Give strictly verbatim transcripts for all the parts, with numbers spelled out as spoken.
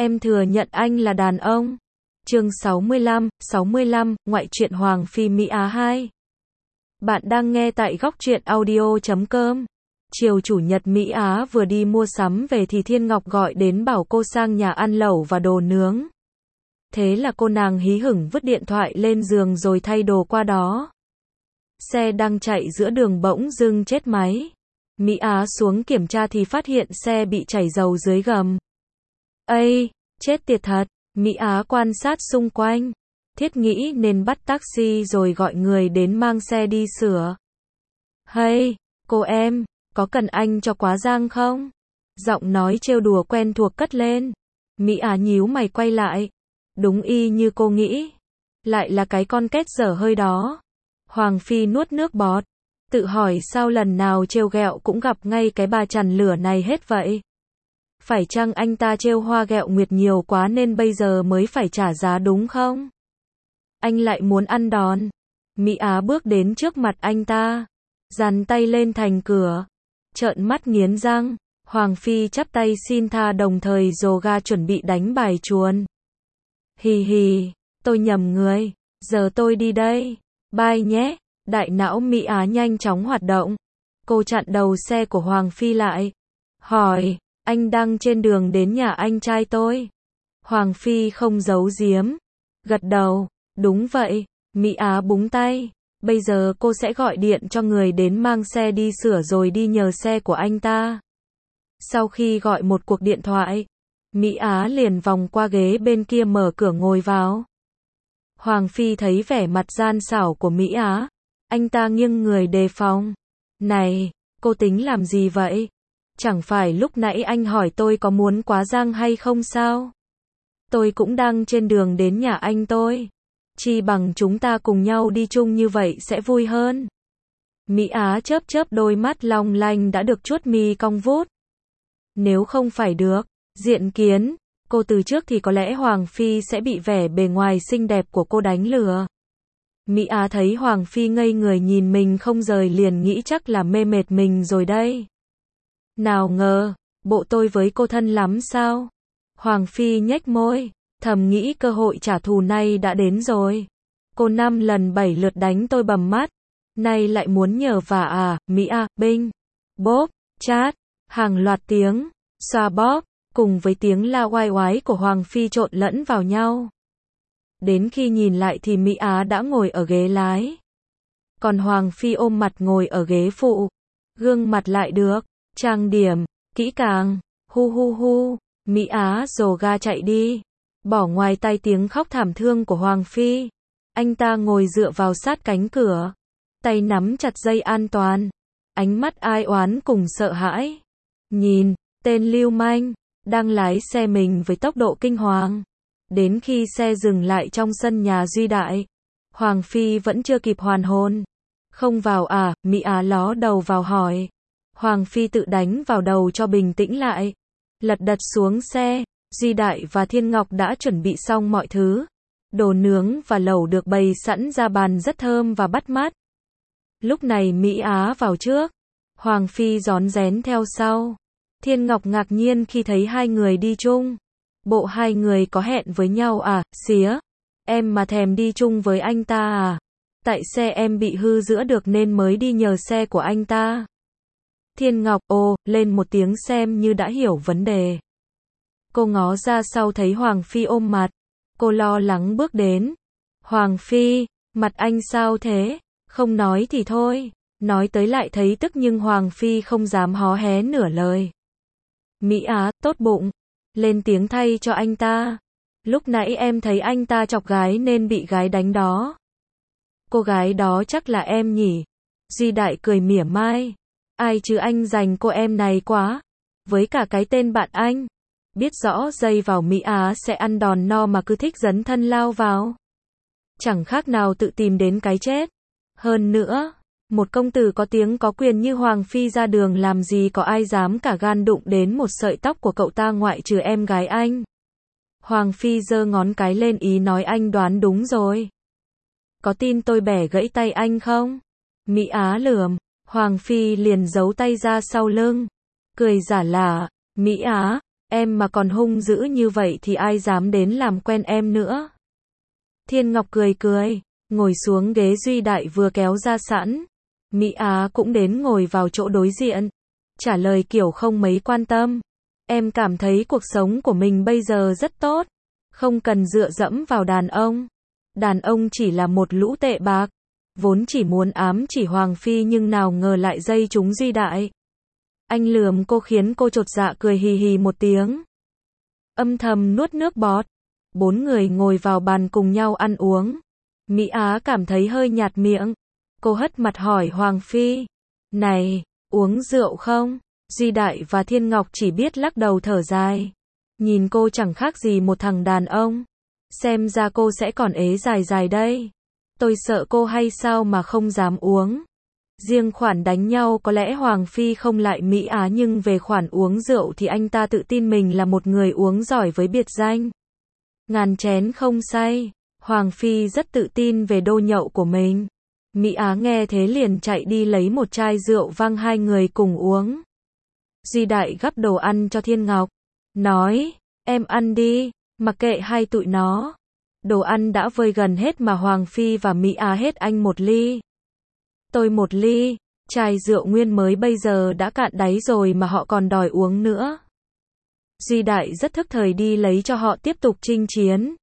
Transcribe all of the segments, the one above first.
Em thừa nhận anh là đàn ông. Chương sáu mươi lăm, sáu mươi lăm, ngoại truyện Hoàng Phi Mỹ Á hai. Bạn đang nghe tại góc truyện audio chấm com. Chiều chủ nhật Mỹ Á vừa đi mua sắm về thì Thiên Ngọc gọi đến bảo cô sang nhà ăn lẩu và đồ nướng. Thế là cô nàng hí hửng vứt điện thoại lên giường rồi thay đồ qua đó. Xe đang chạy giữa đường bỗng dưng chết máy. Mỹ Á xuống kiểm tra thì phát hiện xe bị chảy dầu dưới gầm. Ây, chết tiệt thật. Mỹ Á quan sát xung quanh. Thiết nghĩ nên bắt taxi rồi gọi người đến mang xe đi sửa. Hey, cô em, có cần anh cho quá giang không? Giọng nói trêu đùa quen thuộc cất lên. Mỹ Á nhíu mày quay lại. Đúng y như cô nghĩ. Lại là cái con két dở hơi đó. Hoàng Phi nuốt nước bọt. Tự hỏi sao lần nào trêu ghẹo cũng gặp ngay cái bà chằn lửa này hết vậy? Phải chăng anh ta trêu hoa ghẹo nguyệt nhiều quá nên bây giờ mới phải trả giá đúng không? Anh lại muốn ăn đòn. Mỹ Á bước đến trước mặt anh ta. Dàn tay lên thành cửa. Trợn mắt nghiến răng. Hoàng Phi chắp tay xin tha đồng thời dồ ga chuẩn bị đánh bài chuồn. Hì hì, tôi nhầm người. Giờ tôi đi đây. Bye nhé. Đại não Mỹ Á nhanh chóng hoạt động. Cô chặn đầu xe của Hoàng Phi lại. Hỏi, anh đang trên đường đến nhà anh trai tôi. Hoàng Phi không giấu giếm. Gật đầu, đúng vậy. Mỹ Á búng tay. Bây giờ cô sẽ gọi điện cho người đến mang xe đi sửa rồi đi nhờ xe của anh ta. Sau khi gọi một cuộc điện thoại, Mỹ Á liền vòng qua ghế bên kia mở cửa ngồi vào. Hoàng Phi thấy vẻ mặt gian xảo của Mỹ Á. Anh ta nghiêng người đề phòng. Này, cô tính làm gì vậy? Chẳng phải lúc nãy anh hỏi tôi có muốn quá giang hay không sao? Tôi cũng đang trên đường đến nhà anh tôi. Chi bằng chúng ta cùng nhau đi chung như vậy sẽ vui hơn. Mỹ Á chớp chớp đôi mắt long lanh đã được chuốt mi cong vút. Nếu không phải được, diện kiến, cô từ trước thì có lẽ Hoàng Phi sẽ bị vẻ bề ngoài xinh đẹp của cô đánh lừa. Mỹ Á thấy Hoàng Phi ngây người nhìn mình không rời liền nghĩ chắc là mê mệt mình rồi đây. Nào ngờ, bộ tôi với cô thân lắm sao? Hoàng Phi nhếch môi, thầm nghĩ cơ hội trả thù này đã đến rồi. Cô năm lần bảy lượt đánh tôi bầm mắt, nay lại muốn nhờ vả à? Mỹ Á, binh, bốp, chát, hàng loạt tiếng, xoa bóp, cùng với tiếng la oai oái của Hoàng Phi trộn lẫn vào nhau. Đến khi nhìn lại thì Mỹ Á đã ngồi ở ghế lái. Còn Hoàng Phi ôm mặt ngồi ở ghế phụ. Gương mặt lại được trang điểm kỹ càng. Hu hu hu. Mỹ Á dồ ga chạy đi. Bỏ ngoài tai tiếng khóc thảm thương của Hoàng Phi. Anh ta ngồi dựa vào sát cánh cửa. Tay nắm chặt dây an toàn. Ánh mắt ai oán cùng sợ hãi. Nhìn, tên lưu manh, đang lái xe mình với tốc độ kinh hoàng. Đến khi xe dừng lại trong sân nhà Duy Đại, Hoàng Phi vẫn chưa kịp hoàn hồn. Không vào à? Mỹ Á ló đầu vào hỏi. Hoàng Phi tự đánh vào đầu cho bình tĩnh lại. Lật đật xuống xe, Duy Đại và Thiên Ngọc đã chuẩn bị xong mọi thứ. Đồ nướng và lẩu được bày sẵn ra bàn rất thơm và bắt mắt. Lúc này Mỹ Á vào trước, Hoàng Phi rón rén theo sau. Thiên Ngọc ngạc nhiên khi thấy hai người đi chung. Bộ hai người có hẹn với nhau à? Xía, em mà thèm đi chung với anh ta à? Tại xe em bị hư giữa được nên mới đi nhờ xe của anh ta. Thiên Ngọc ồ lên một tiếng xem như đã hiểu vấn đề. Cô ngó ra sau thấy Hoàng Phi ôm mặt. Cô lo lắng bước đến. Hoàng Phi, mặt anh sao thế? Không nói thì thôi. Nói tới lại thấy tức nhưng Hoàng Phi không dám hó hé nửa lời. Mỹ Á, tốt bụng. Lên tiếng thay cho anh ta. Lúc nãy em thấy anh ta chọc gái nên bị gái đánh đó. Cô gái đó chắc là em nhỉ? Duy Đại cười mỉa mai. Ai chứ anh dành cô em này quá. Với cả cái tên bạn anh. Biết rõ dây vào Mỹ Á sẽ ăn đòn no mà cứ thích dấn thân lao vào. Chẳng khác nào tự tìm đến cái chết. Hơn nữa, một công tử có tiếng có quyền như Hoàng Phi ra đường làm gì có ai dám cả gan đụng đến một sợi tóc của cậu ta ngoại trừ em gái anh. Hoàng Phi giơ ngón cái lên ý nói anh đoán đúng rồi. Có tin tôi bẻ gãy tay anh không? Mỹ Á lườm. Hoàng Phi liền giấu tay ra sau lưng. Cười giả lả. Mỹ Á, Em mà còn hung dữ như vậy thì ai dám đến làm quen em nữa. Thiên Ngọc cười cười, ngồi xuống ghế Duy Đại vừa kéo ra sẵn. Mỹ Á cũng đến ngồi vào chỗ đối diện. Trả lời kiểu không mấy quan tâm. Em cảm thấy cuộc sống của mình bây giờ rất tốt. Không cần dựa dẫm vào đàn ông. Đàn ông chỉ là một lũ tệ bạc. Vốn chỉ muốn ám chỉ Hoàng Phi nhưng nào ngờ lại dây trúng Duy Đại. Anh lườm cô khiến cô chột dạ cười hì hì một tiếng. Âm thầm nuốt nước bọt. Bốn người ngồi vào bàn cùng nhau ăn uống. Mỹ Á cảm thấy hơi nhạt miệng. Cô hất mặt hỏi Hoàng Phi. Này, uống rượu không? Duy Đại và Thiên Ngọc chỉ biết lắc đầu thở dài. Nhìn cô chẳng khác gì một thằng đàn ông. Xem ra cô sẽ còn ế dài dài đây. Tôi sợ cô hay sao mà không dám uống. Riêng khoản đánh nhau có lẽ Hoàng Phi không lại Mỹ Á nhưng về khoản uống rượu thì anh ta tự tin mình là một người uống giỏi với biệt danh. Ngàn chén không say. Hoàng Phi rất tự tin về đô nhậu của mình. Mỹ Á nghe thế liền chạy đi lấy một chai rượu vang hai người cùng uống. Duy Đại gắp đồ ăn cho Thiên Ngọc. Nói, em ăn đi, mặc kệ hai tụi nó. Đồ ăn đã vơi gần hết mà Hoàng Phi và Mỹ Á hết anh một ly. Tôi một ly, chai rượu nguyên mới bây giờ đã cạn đáy rồi mà họ còn đòi uống nữa. Duy Đại rất thức thời đi lấy cho họ tiếp tục chinh chiến.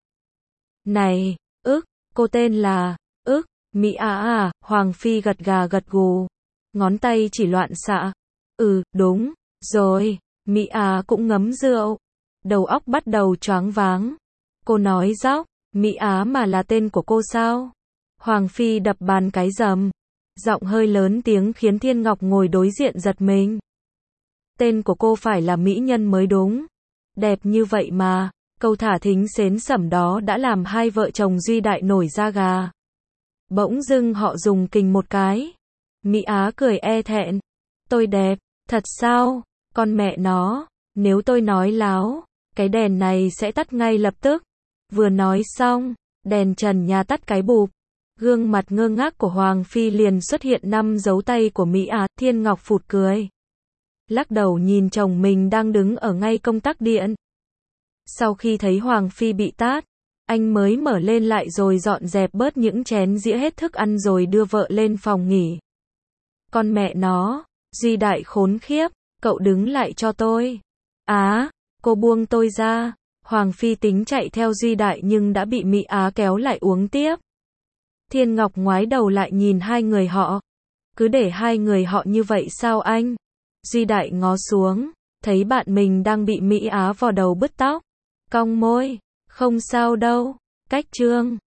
Này, ức, cô tên là, ức, Mỹ Á à, Hoàng Phi gật gà gật gù. Ngón tay chỉ loạn xạ. Ừ, đúng, rồi, Mỹ Á cũng ngấm rượu. Đầu óc bắt đầu choáng váng. Cô nói dóc, Mỹ Á mà là tên của cô sao? Hoàng Phi đập bàn cái rầm. Giọng hơi lớn tiếng khiến Thiên Ngọc ngồi đối diện giật mình. Tên của cô phải là mỹ nhân mới đúng. Đẹp như vậy mà, câu thả thính xến xẩm đó đã làm hai vợ chồng Duy Đại nổi da gà. Bỗng dưng họ dùng kình một cái. Mỹ Á cười e thẹn. Tôi đẹp, thật sao? Con mẹ nó, nếu tôi nói láo, cái đèn này sẽ tắt ngay lập tức. Vừa nói xong, đèn trần nhà tắt cái bụp. Gương mặt ngơ ngác của Hoàng Phi liền xuất hiện năm dấu tay của Mỹ Á. Thiên Ngọc phụt cười. Lắc đầu nhìn chồng mình đang đứng ở ngay công tắc điện. Sau khi thấy Hoàng Phi bị tát, anh mới mở lên lại rồi dọn dẹp bớt những chén dĩa hết thức ăn rồi đưa vợ lên phòng nghỉ. Con mẹ nó, Duy Đại khốn khiếp, cậu đứng lại cho tôi. Á, cô buông tôi ra. Hoàng Phi tính chạy theo Duy Đại nhưng đã bị Mỹ Á kéo lại uống tiếp. Thiên Ngọc ngoái đầu lại nhìn hai người họ. Cứ để hai người họ như vậy sao anh? Duy Đại ngó xuống, thấy bạn mình đang bị Mỹ Á vò đầu bứt tóc. Cong môi, không sao đâu, cách trương.